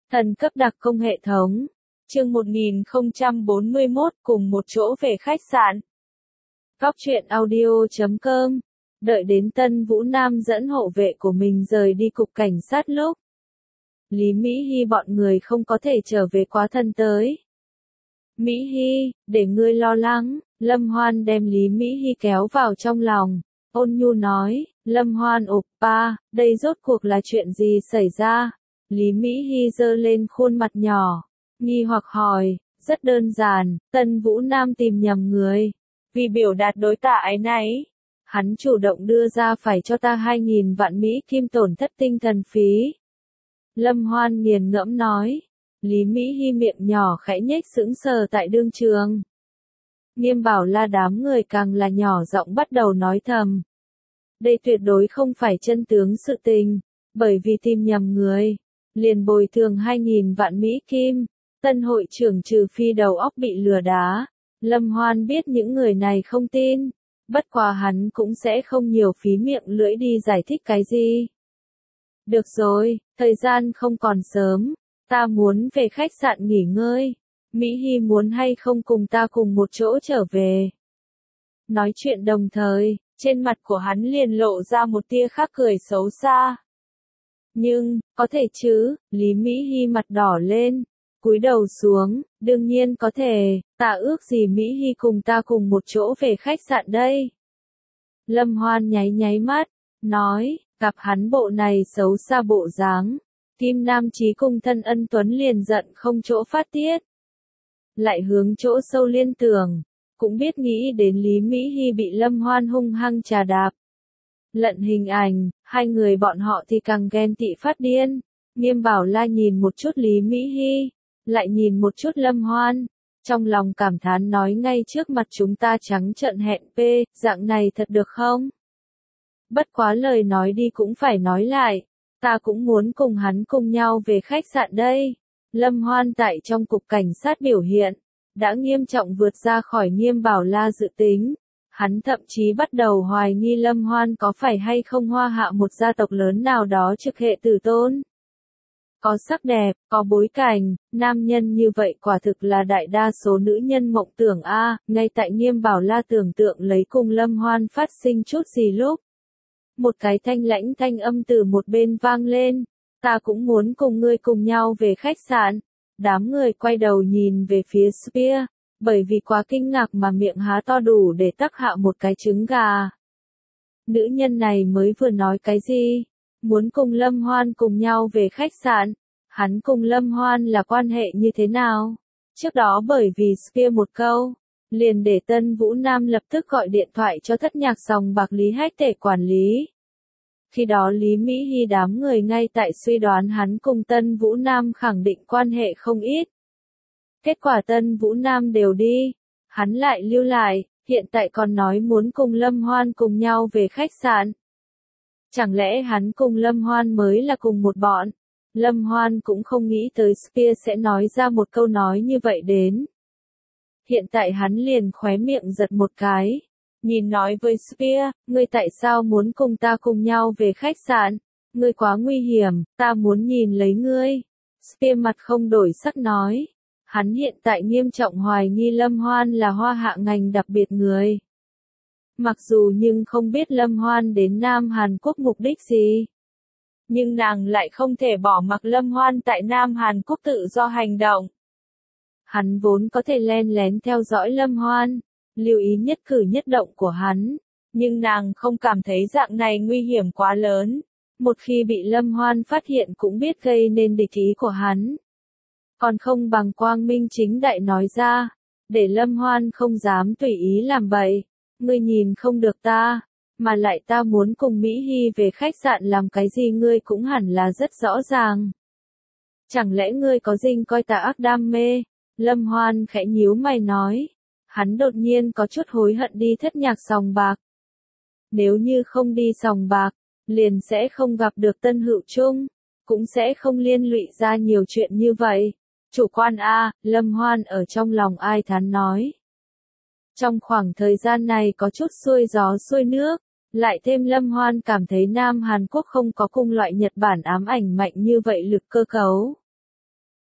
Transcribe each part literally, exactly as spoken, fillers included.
Thần cấp đặc công hệ thống. Chương một nghìn không trăm bốn mươi mốt cùng một chỗ về khách sạn. Góc truyện audio chấm com. Đợi đến Tân Vũ Nam dẫn hộ vệ của mình rời đi cục cảnh sát lúc. Lý Mỹ Hy bọn người không có thể trở về quá thân tới. Mỹ Hy, để ngươi lo lắng, Lâm Hoan đem Lý Mỹ Hy kéo vào trong lòng. Ôn nhu nói, Lâm Hoan oppa, đây rốt cuộc là chuyện gì xảy ra? Lý Mỹ Hy giơ lên khuôn mặt nhỏ, nghi hoặc hỏi, rất đơn giản, Tân Vũ Nam tìm nhầm người. Vì biểu đạt đối tạ ái náy, hắn chủ động đưa ra phải cho ta hai nghìn vạn Mỹ kim tổn thất tinh thần phí. Lâm Hoan nghiền ngẫm nói, Lý Mỹ Hy miệng nhỏ khẽ nhếch sững sờ tại đương trường. Nghiêm Bảo La đám người càng là nhỏ giọng bắt đầu nói thầm. Đây tuyệt đối không phải chân tướng sự tình, bởi vì tìm nhầm người. Liền bồi thường hai nghìn vạn Mỹ kim, tân hội trưởng trừ phi đầu óc bị lừa đá. Lâm Hoan biết những người này không tin, bất quá hắn cũng sẽ không nhiều phí miệng lưỡi đi giải thích cái gì. Được rồi, thời gian không còn sớm, ta muốn về khách sạn nghỉ ngơi. Mỹ Hy muốn hay không cùng ta cùng một chỗ trở về. Nói chuyện đồng thời, trên mặt của hắn liền lộ ra một tia khác cười xấu xa. Nhưng, có thể chứ, Lý Mỹ Hy mặt đỏ lên, cúi đầu xuống, đương nhiên có thể, ta ước gì Mỹ Hy cùng ta cùng một chỗ về khách sạn đây. Lâm Hoan nháy nháy mắt, nói, gặp hắn bộ này xấu xa bộ dáng, Kim Nam Chí cùng thân ân tuấn liền giận không chỗ phát tiết. Lại hướng chỗ sâu liên tưởng, cũng biết nghĩ đến Lý Mỹ Hy bị Lâm Hoan hung hăng trà đạp. Lận hình ảnh, hai người bọn họ thì càng ghen tị phát điên. Nghiêm Bảo La nhìn một chút Lý Mỹ Hy, lại nhìn một chút Lâm Hoan, trong lòng cảm thán nói ngay trước mặt chúng ta trắng trợn hẹn p, dạng này thật được không? Bất quá lời nói đi cũng phải nói lại, ta cũng muốn cùng hắn cùng nhau về khách sạn đây. Lâm Hoan tại trong cục cảnh sát biểu hiện, đã nghiêm trọng vượt ra khỏi Nghiêm Bảo La dự tính. Hắn thậm chí bắt đầu hoài nghi Lâm Hoan có phải hay không hoa hạ một gia tộc lớn nào đó trực hệ tử tôn. Có sắc đẹp, có bối cảnh, nam nhân như vậy quả thực là đại đa số nữ nhân mộng tưởng a. Ngay tại Nghiêm Bảo La tưởng tượng lấy cùng Lâm Hoan phát sinh chút gì lúc. Một cái thanh lãnh thanh âm từ một bên vang lên, ta cũng muốn cùng ngươi cùng nhau về khách sạn. Đám người quay đầu nhìn về phía Spear. Bởi vì quá kinh ngạc mà miệng há to đủ để tắc hạ một cái trứng gà. Nữ nhân này mới vừa nói cái gì? Muốn cùng Lâm Hoan cùng nhau về khách sạn. Hắn cùng Lâm Hoan là quan hệ như thế nào? Trước đó bởi vì Spear một câu, liền để Tân Vũ Nam lập tức gọi điện thoại cho thất nhạc sòng bạc Lý Hách Tể quản lý. Khi đó Lý Mỹ Hy đám người ngay tại suy đoán hắn cùng Tân Vũ Nam khẳng định quan hệ không ít. Kết quả Tân Vũ Nam đều đi, hắn lại lưu lại, hiện tại còn nói muốn cùng Lâm Hoan cùng nhau về khách sạn. Chẳng lẽ hắn cùng Lâm Hoan mới là cùng một bọn? Lâm Hoan cũng không nghĩ tới Spear sẽ nói ra một câu nói như vậy đến. Hiện tại hắn liền khóe miệng giật một cái, nhìn nói với Spear, ngươi tại sao muốn cùng ta cùng nhau về khách sạn? Ngươi quá nguy hiểm, ta muốn nhìn lấy ngươi. Spear mặt không đổi sắc nói. Hắn hiện tại nghiêm trọng hoài nghi Lâm Hoan là hoa hạ ngành đặc biệt người. Mặc dù nhưng không biết Lâm Hoan đến Nam Hàn Quốc mục đích gì. Nhưng nàng lại không thể bỏ mặc Lâm Hoan tại Nam Hàn Quốc tự do hành động. Hắn vốn có thể len lén theo dõi Lâm Hoan, lưu ý nhất cử nhất động của hắn. Nhưng nàng không cảm thấy dạng này nguy hiểm quá lớn. Một khi bị Lâm Hoan phát hiện cũng biết gây nên địch ý của hắn. Còn không bằng quang minh chính đại nói ra, để Lâm Hoan không dám tùy ý làm bậy. Ngươi nhìn không được ta, mà lại ta muốn cùng Mỹ Hy về khách sạn làm cái gì ngươi cũng hẳn là rất rõ ràng. Chẳng lẽ ngươi có dinh coi ta ác đam mê? Lâm Hoan khẽ nhíu mày nói. Hắn đột nhiên có chút hối hận đi thất nhạc sòng bạc. Nếu như không đi sòng bạc, liền sẽ không gặp được Tân Hữu Trung, cũng sẽ không liên lụy ra nhiều chuyện như vậy. Chủ quan A, Lâm Hoan ở trong lòng ai thán nói. Trong khoảng thời gian này có chút xuôi gió xuôi nước, lại thêm Lâm Hoan cảm thấy Nam Hàn Quốc không có cùng loại Nhật Bản ám ảnh mạnh như vậy lực cơ cấu.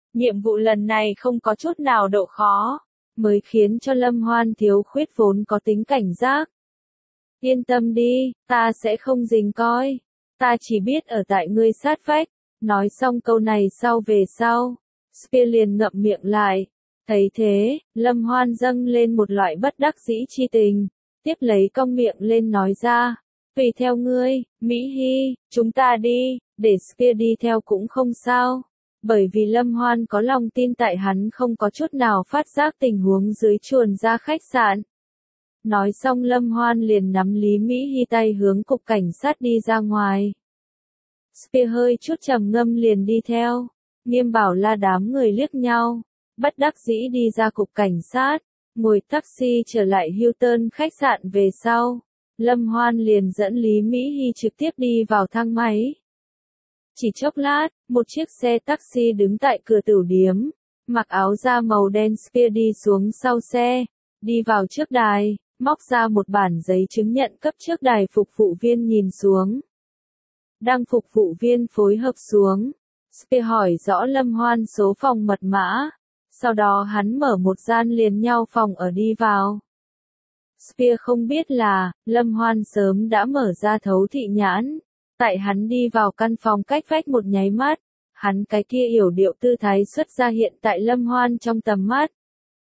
Nhiệm vụ lần này không có chút nào độ khó, mới khiến cho Lâm Hoan thiếu khuyết vốn có tính cảnh giác. Yên tâm đi, ta sẽ không rình coi, ta chỉ biết ở tại ngươi sát vách. Nói xong câu này sau về sau, Spear liền ngậm miệng lại. Thấy thế, Lâm Hoan dâng lên một loại bất đắc dĩ chi tình, tiếp lấy cong miệng lên nói ra, tùy theo ngươi, Mỹ Hy, chúng ta đi, để Spear đi theo cũng không sao. Bởi vì Lâm Hoan có lòng tin tại hắn không có chút nào phát giác tình huống dưới chuồn ra khách sạn. Nói xong Lâm Hoan liền nắm Lý Mỹ Hy tay hướng cục cảnh sát đi ra ngoài. Spear hơi chút trầm ngâm liền đi theo, Nghiêm Bảo La đám người liếc nhau, bất đắc dĩ đi ra cục cảnh sát, ngồi taxi trở lại Hilton khách sạn về sau. Lâm Hoan liền dẫn Lý Mỹ Hy trực tiếp đi vào thang máy. Chỉ chốc lát, một chiếc xe taxi đứng tại cửa tửu điếm, mặc áo da màu đen Spear đi xuống sau xe, đi vào trước đài, móc ra một bản giấy chứng nhận cấp trước đài phục vụ viên nhìn xuống. Đang phục vụ viên phối hợp xuống, Spear hỏi rõ Lâm Hoan số phòng mật mã, sau đó hắn mở một gian liền nhau phòng ở đi vào. Spear không biết là, Lâm Hoan sớm đã mở ra thấu thị nhãn, tại hắn đi vào căn phòng cách vách một nháy mắt, hắn cái kia yểu điệu tư thái xuất ra hiện tại Lâm Hoan trong tầm mắt.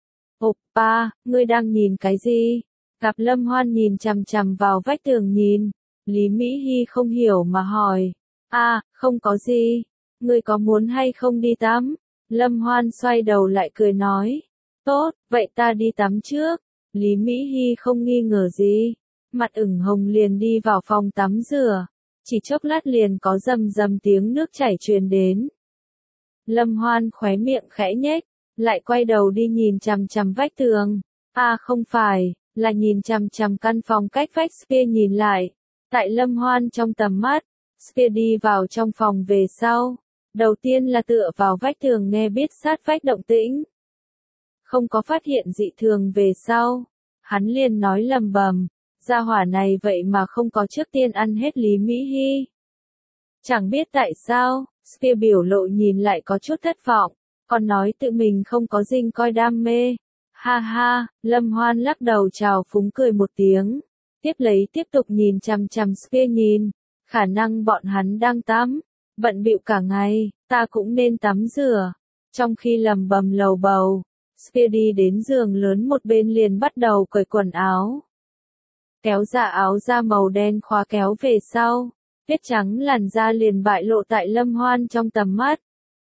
Oppa, ngươi đang nhìn cái gì? Gặp Lâm Hoan nhìn chằm chằm vào vách tường nhìn, Lý Mỹ Hy không hiểu mà hỏi. À, không có gì. Ngươi có muốn hay không đi tắm? Lâm Hoan xoay đầu lại cười nói. Tốt, vậy ta đi tắm trước. Lý Mỹ Hy không nghi ngờ gì. Mặt ửng hồng liền đi vào phòng tắm rửa. Chỉ chốc lát liền có rầm rầm tiếng nước chảy truyền đến. Lâm Hoan khóe miệng khẽ nhếch, lại quay đầu đi nhìn chằm chằm vách tường. À không phải, là nhìn chằm chằm căn phòng cách vách. Spear nhìn lại. Tại Lâm Hoan trong tầm mắt, Spear đi vào trong phòng về sau. Đầu tiên là tựa vào vách tường nghe biết sát vách động tĩnh. Không có phát hiện dị thường về sau. Hắn liền nói lầm bầm. Gia hỏa này vậy mà không có trước tiên ăn hết Lý Mỹ Hy. Chẳng biết tại sao, Spear biểu lộ nhìn lại có chút thất vọng, còn nói tự mình không có dinh coi đam mê. Ha ha, Lâm Hoan lắc đầu chào phúng cười một tiếng, tiếp lấy tiếp tục nhìn chằm chằm Spear nhìn, khả năng bọn hắn đang tắm, bận bịu cả ngày, ta cũng nên tắm rửa. Trong khi lầm bầm lầu bầu, Spear đi đến giường lớn một bên liền bắt đầu cởi quần áo. Kéo ra áo da màu đen khóa kéo về sau, tuyết trắng làn da liền bại lộ tại Lâm Hoan trong tầm mắt.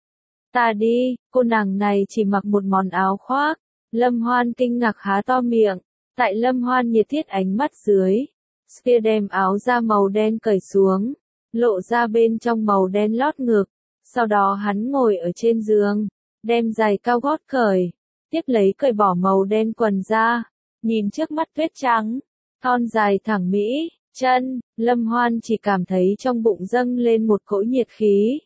Ta đi, cô nàng này chỉ mặc một món áo khoác. Lâm Hoan kinh ngạc há to miệng, tại Lâm Hoan nhiệt thiết ánh mắt dưới. Spear đem áo da màu đen cởi xuống, lộ ra bên trong màu đen lót ngực. Sau đó hắn ngồi ở trên giường, đem giày cao gót cởi, tiếp lấy cởi bỏ màu đen quần ra, nhìn trước mắt tuyết trắng. Thon dài thẳng mỹ, chân, Lâm Hoan chỉ cảm thấy trong bụng dâng lên một cỗ nhiệt khí.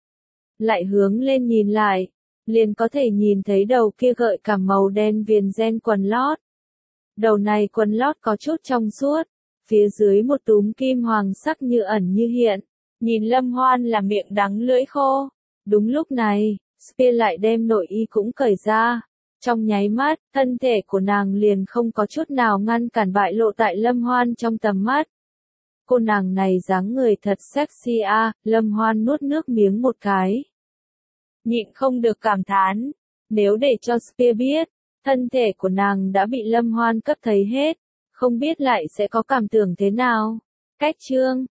Lại hướng lên nhìn lại, liền có thể nhìn thấy đầu kia gợi cảm màu đen viền ren quần lót. Đầu này quần lót có chút trong suốt, phía dưới một túm kim hoàng sắc như ẩn như hiện, nhìn Lâm Hoan là miệng đắng lưỡi khô. Đúng lúc này, Spear lại đem nội y cũng cởi ra. Trong nháy mắt, thân thể của nàng liền không có chút nào ngăn cản bại lộ tại Lâm Hoan trong tầm mắt. Cô nàng này dáng người thật sexy a, Lâm Hoan nuốt nước miếng một cái. Nhịn không được cảm thán, nếu để cho Spear biết, thân thể của nàng đã bị Lâm Hoan cấp thấy hết, không biết lại sẽ có cảm tưởng thế nào. Cách chương